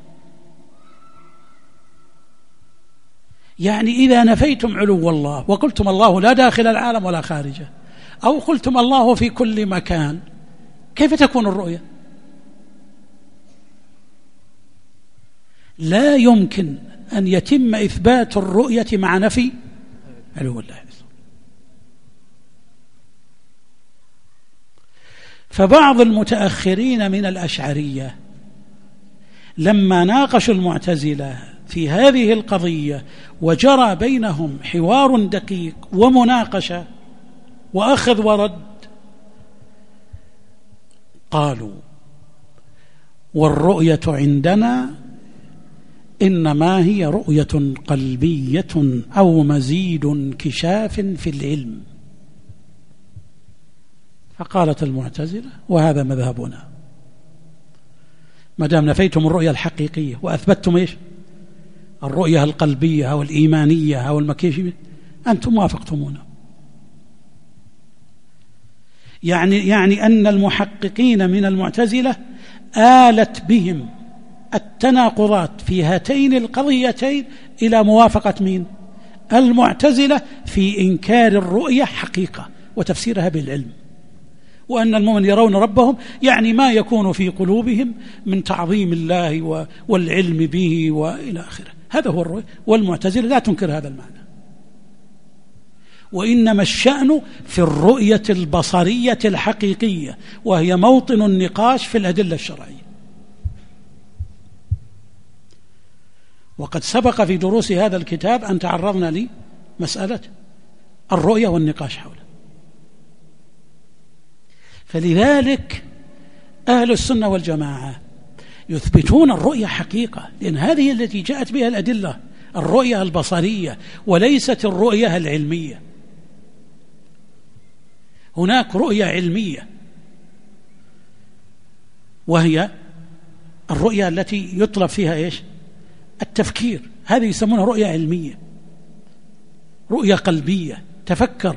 يعني إذا نفيتم علو الله وقلتم الله لا داخل العالم ولا خارجه، أو قلتم الله في كل مكان، كيف تكون الرؤية؟ لا يمكن أن يتم إثبات الرؤية مع نفي علو الله. فبعض المتأخرين من الأشعرية لما ناقشوا المعتزلة في هذه القضية وجرى بينهم حوار دقيق ومناقشة وأخذ ورد، قالوا والرؤية عندنا إنما هي رؤية قلبية أو مزيد انكشاف في العلم. فقالت المعتزلة وهذا مذهبنا، ما دام نفيتم الرؤية الحقيقية وأثبتتم إيش؟ الرؤية القلبية أو الإيمانية أو المكيشية، أنتم وافقتمونا. يعني أن المحققين من المعتزلة آلت بهم التناقضات في هاتين القضيتين إلى موافقة مين؟ المعتزلة في إنكار الرؤية حقيقة وتفسيرها بالعلم، وأن المؤمن يرون ربهم، يعني ما يكون في قلوبهم من تعظيم الله والعلم به وإلى آخره. هذا هو الرؤية، والمعتزلة لا تنكر هذا المعنى، وإنما الشأن في الرؤية البصرية الحقيقية، وهي موطن النقاش في الأدلة الشرعية. وقد سبق في دروس هذا الكتاب أن تعرضنا لمسألة الرؤية والنقاش حوله. فلذلك أهل السنة والجماعة يثبتون الرؤية حقيقة، لأن هذه التي جاءت بها الأدلة، الرؤية البصرية وليست الرؤية العلمية. هناك رؤية علمية وهي الرؤية التي يطلب فيها إيش؟ التفكير، هذه يسمونها رؤية علمية، رؤية قلبية تفكر.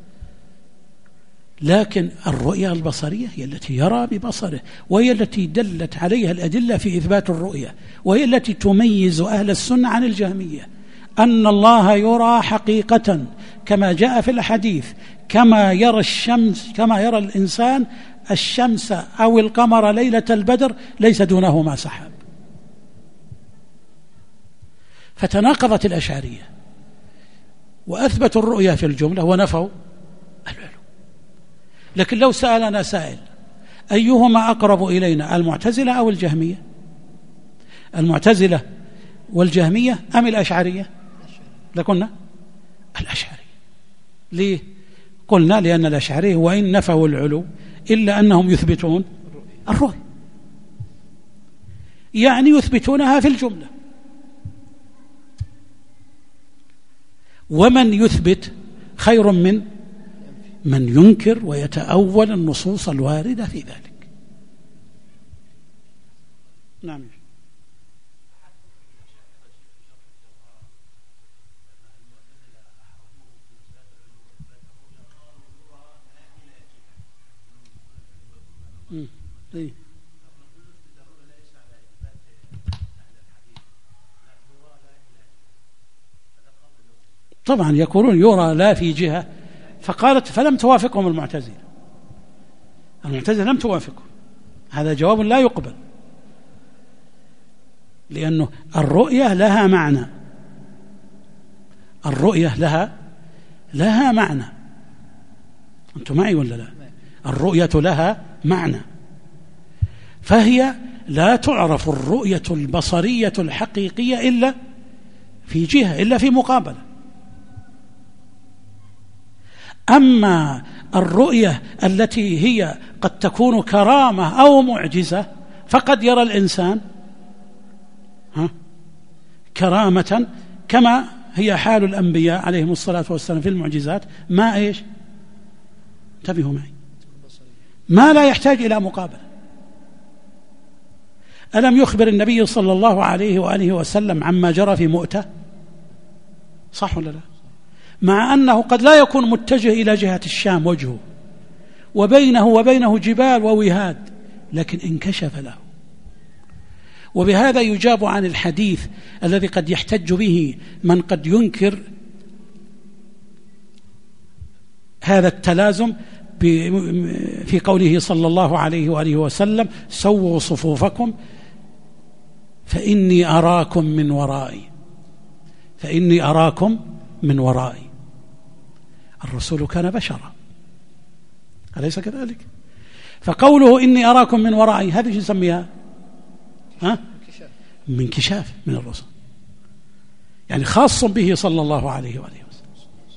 لكن الرؤية البصرية هي التي يرى ببصره، وهي التي دلت عليها الأدلة في إثبات الرؤية، وهي التي تميز أهل السنة عن الجهمية، أن الله يرى حقيقة كما جاء في الحديث، كما يرى الشمس، كما يرى الإنسان الشمس أو القمر ليلة البدر ليس دونهما سحاب. فتناقضت الأشعرية وأثبتوا الرؤية في الجملة ونفوا العلو. لكن لو سألنا سائل أيهما أقرب إلينا، المعتزلة أو الجهمية؟ المعتزلة والجهمية أم الأشعرية؟ لقلنا الأشعرية. ليه؟ قلنا لأن الأشعرية وإن نفوا العلو إلا أنهم يثبتون الرؤية، يعني يثبتونها في الجملة. ومن يثبت خير من ينكر ويتأول النصوص الواردة في ذلك. نعم. طبعا يقولون يرى لا في جهة، فقالت فلم توافقهم المعتزلة لم توافقهم. هذا جواب لا يقبل، لأنه الرؤية لها معنى، الرؤية لها معنى. أنتم معي ولا لا؟ الرؤية لها معنى، فهي لا تعرف الرؤية البصرية الحقيقية إلا في جهة، إلا في مقابلة. أما الرؤية التي هي قد تكون كرامة أو معجزة، فقد يرى الإنسان كرامة كما هي حال الأنبياء عليهم الصلاة والسلام في المعجزات، ما إيش؟ انتبهوا معي، ما لا يحتاج إلى مقابلة. ألم يخبر النبي صلى الله عليه وآله وسلم عما جرى في مؤتة؟ صح ولا لا؟ مع أنه قد لا يكون متجه إلى جهة الشام وجهه، وبينه جبال ووهاد، لكن انكشف له. وبهذا يجاب عن الحديث الذي قد يحتج به من قد ينكر هذا التلازم في قوله صلى الله عليه وآله وسلم: سووا صفوفكم فإني أراكم من ورائي. الرسول كان بشرا، أليس كذلك؟ فقوله إني أراكم من ورائي هذه نسميها من كشاف من الرسول، يعني خاص به صلى الله عليه وآله وسلم.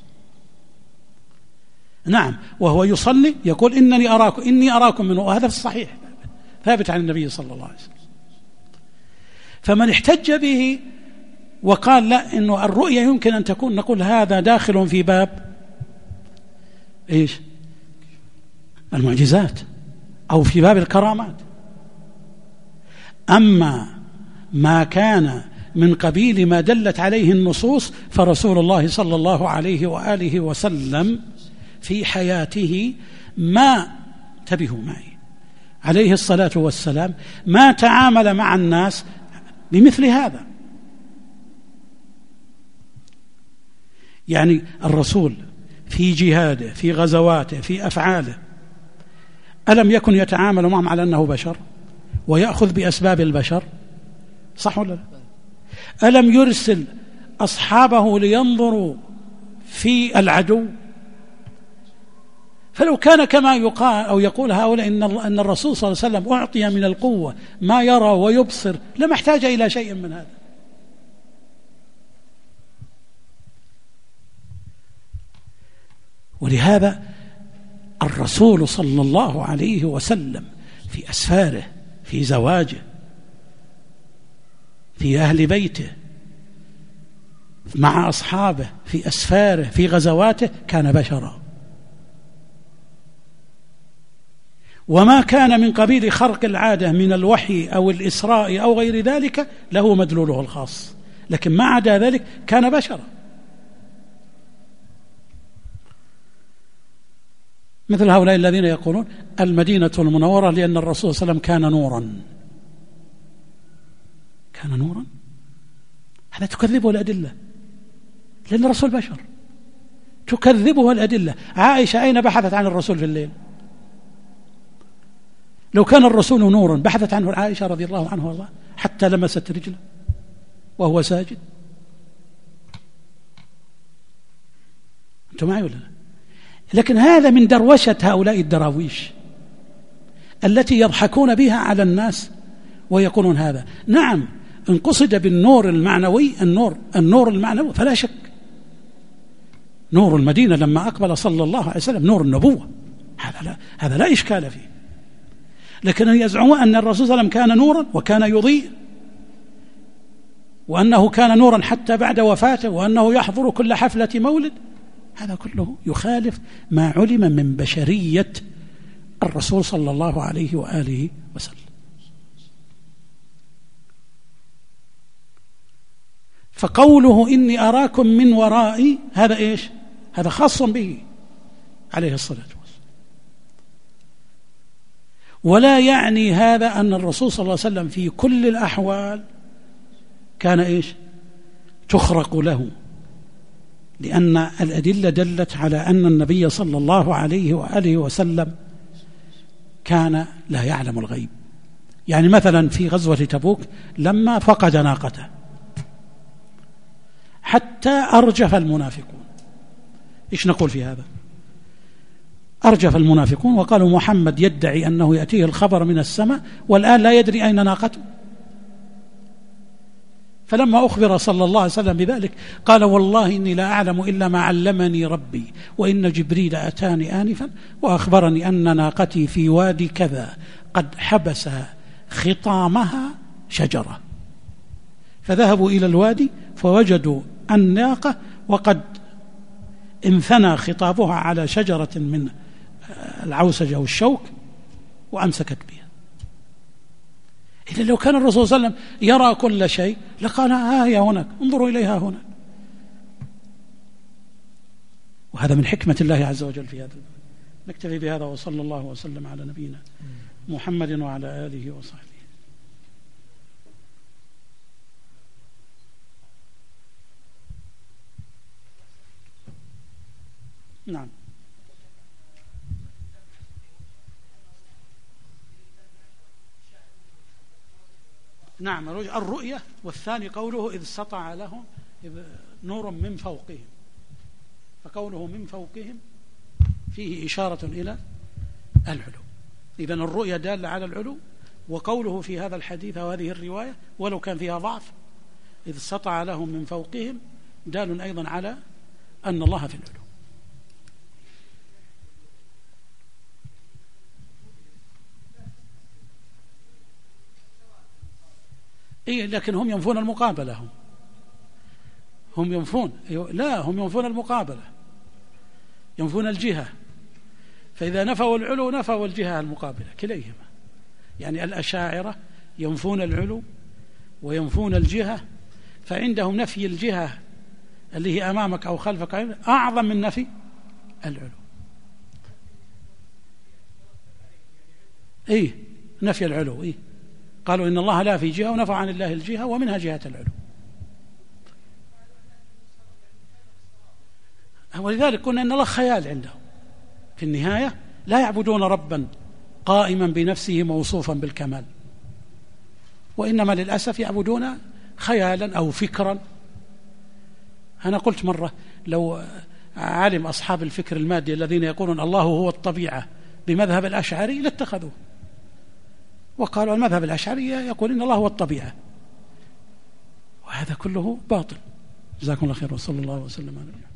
نعم، وهو يصلي يقول إني أراكم من، وهذا في الصحيح ثابت عن النبي صلى الله عليه وسلم. فمن احتج به وقال لا، إنه الرؤية يمكن أن تكون، نقول هذا داخل في باب إيش؟ المعجزات، أو في باب الكرامات. أما ما كان من قبيل ما دلت عليه النصوص، فرسول الله صلى الله عليه وآله وسلم في حياته ما، انتبهوا معي، عليه الصلاة والسلام ما تعامل مع الناس بمثل هذا. يعني الرسول في جهاده، في غزواته، في أفعاله، ألم يكن يتعامل معهم على أنه بشر ويأخذ بأسباب البشر؟ صح ولا لا؟ ألم يرسل أصحابه لينظروا في العدو؟ فلو كان كما يقال أو يقول هؤلاء أن الرسول صلى الله عليه وسلم أعطي من القوة ما يرى ويبصر، لما احتاج إلى شيء من هذا. ولهذا الرسول صلى الله عليه وسلم في أسفاره، في زواجه، في أهل بيته، مع أصحابه، في أسفاره، في غزواته، كان بشرا، وما كان من قبيل خرق العادة من الوحي أو الإسراء أو غير ذلك له مدلوله الخاص، لكن ما عدا ذلك كان بشرا. مثل هؤلاء الذين يقولون المدينة المنورة لأن الرسول صلى الله عليه وسلم كان نورا، هذا تكذبه الأدلة، لأن الرسول بشر، تكذبه الأدلة. عائشة أين بحثت عن الرسول في الليل؟ لو كان الرسول نورا بحثت عنه عائشة رضي الله عنها والله حتى لمست رجله وهو ساجد. أنتم معي ولا لا؟ لكن هذا من دروشة هؤلاء الدراويش التي يضحكون بها على الناس ويقولون هذا. نعم، إن قصد بالنور المعنوي النور المعنوي فلا شك، نور المدينة لما أقبل صلى الله عليه وسلم نور النبوة، هذا لا إشكال فيه. لكن يزعمون أن الرسول صلى الله عليه وسلم كان نورا وكان يضيء، وأنه كان نورا حتى بعد وفاته، وأنه يحضر كل حفلة مولد، هذا كله يخالف ما علم من بشرية الرسول صلى الله عليه وآله وسلم. فقوله إني أراكم من ورائي هذا إيش؟ هذا خاص به عليه الصلاة والسلام. ولا يعني هذا أن الرسول صلى الله عليه وسلم في كل الأحوال كان إيش؟ تخرق له، لأن الأدلة دلت على أن النبي صلى الله عليه وآله وسلم كان لا يعلم الغيب. يعني مثلا في غزوة تبوك لما فقد ناقته حتى أرجف المنافقون، إيش نقول في هذا؟ أرجف المنافقون وقالوا محمد يدعي أنه يأتيه الخبر من السماء والآن لا يدري أين ناقته. فلما أخبر صلى الله عليه وسلم بذلك قال والله إني لا أعلم إلا ما علمني ربي، وإن جبريل أتاني آنفا وأخبرني أن ناقتي في وادي كذا قد حبس خطامها شجرة. فذهبوا إلى الوادي فوجدوا الناقة وقد انثنى خطابها على شجرة من العوسج أو الشوك وأمسكت بها. إذا لو كان الرسول صلى الله عليه وسلم يرى كل شيء لقال هي هناك، انظروا إليها هنا. وهذا من حكمة الله عز وجل في هذا. نكتفي بهذا وصلى الله وسلم على نبينا محمد وعلى آله وصحبه. نعم. نعم الرؤية، والثاني قوله إذ سطع لهم نور من فوقهم، فقوله من فوقهم فيه إشارة إلى العلو. إذن الرؤية دالة على العلو، وقوله في هذا الحديث وهذه الرواية ولو كان فيها ضعف إذ سطع لهم من فوقهم دال أيضا على أن الله في العلو. إيه لكن هم ينفون المقابلة، هم ينفون المقابلة، ينفون الجهة. فإذا نفوا العلو نفوا الجهة المقابلة كليهما. يعني الأشاعرة ينفون العلو وينفون الجهة، فعندهم نفي الجهة اللي هي أمامك أو خلفك أعظم من نفي العلو. إيه نفي العلو، إيه قالوا إن الله لا في جهة ونفع عن الله الجهة ومنها جهة العلو. ولذلك قلنا إن الله خيال عندهم في النهاية، لا يعبدون ربا قائما بنفسه موصوفا بالكمال، وإنما للأسف يعبدون خيالا أو فكرا. أنا قلت مرة لو علم أصحاب الفكر المادي الذين يقولون الله هو الطبيعة بمذهب الأشعري لاتخذوه، وقالوا المذهب الأشعري يقول إن الله هو الطبيعة، وهذا كله باطل. جزاكم الله خير وصلى الله وسلم على نبينا.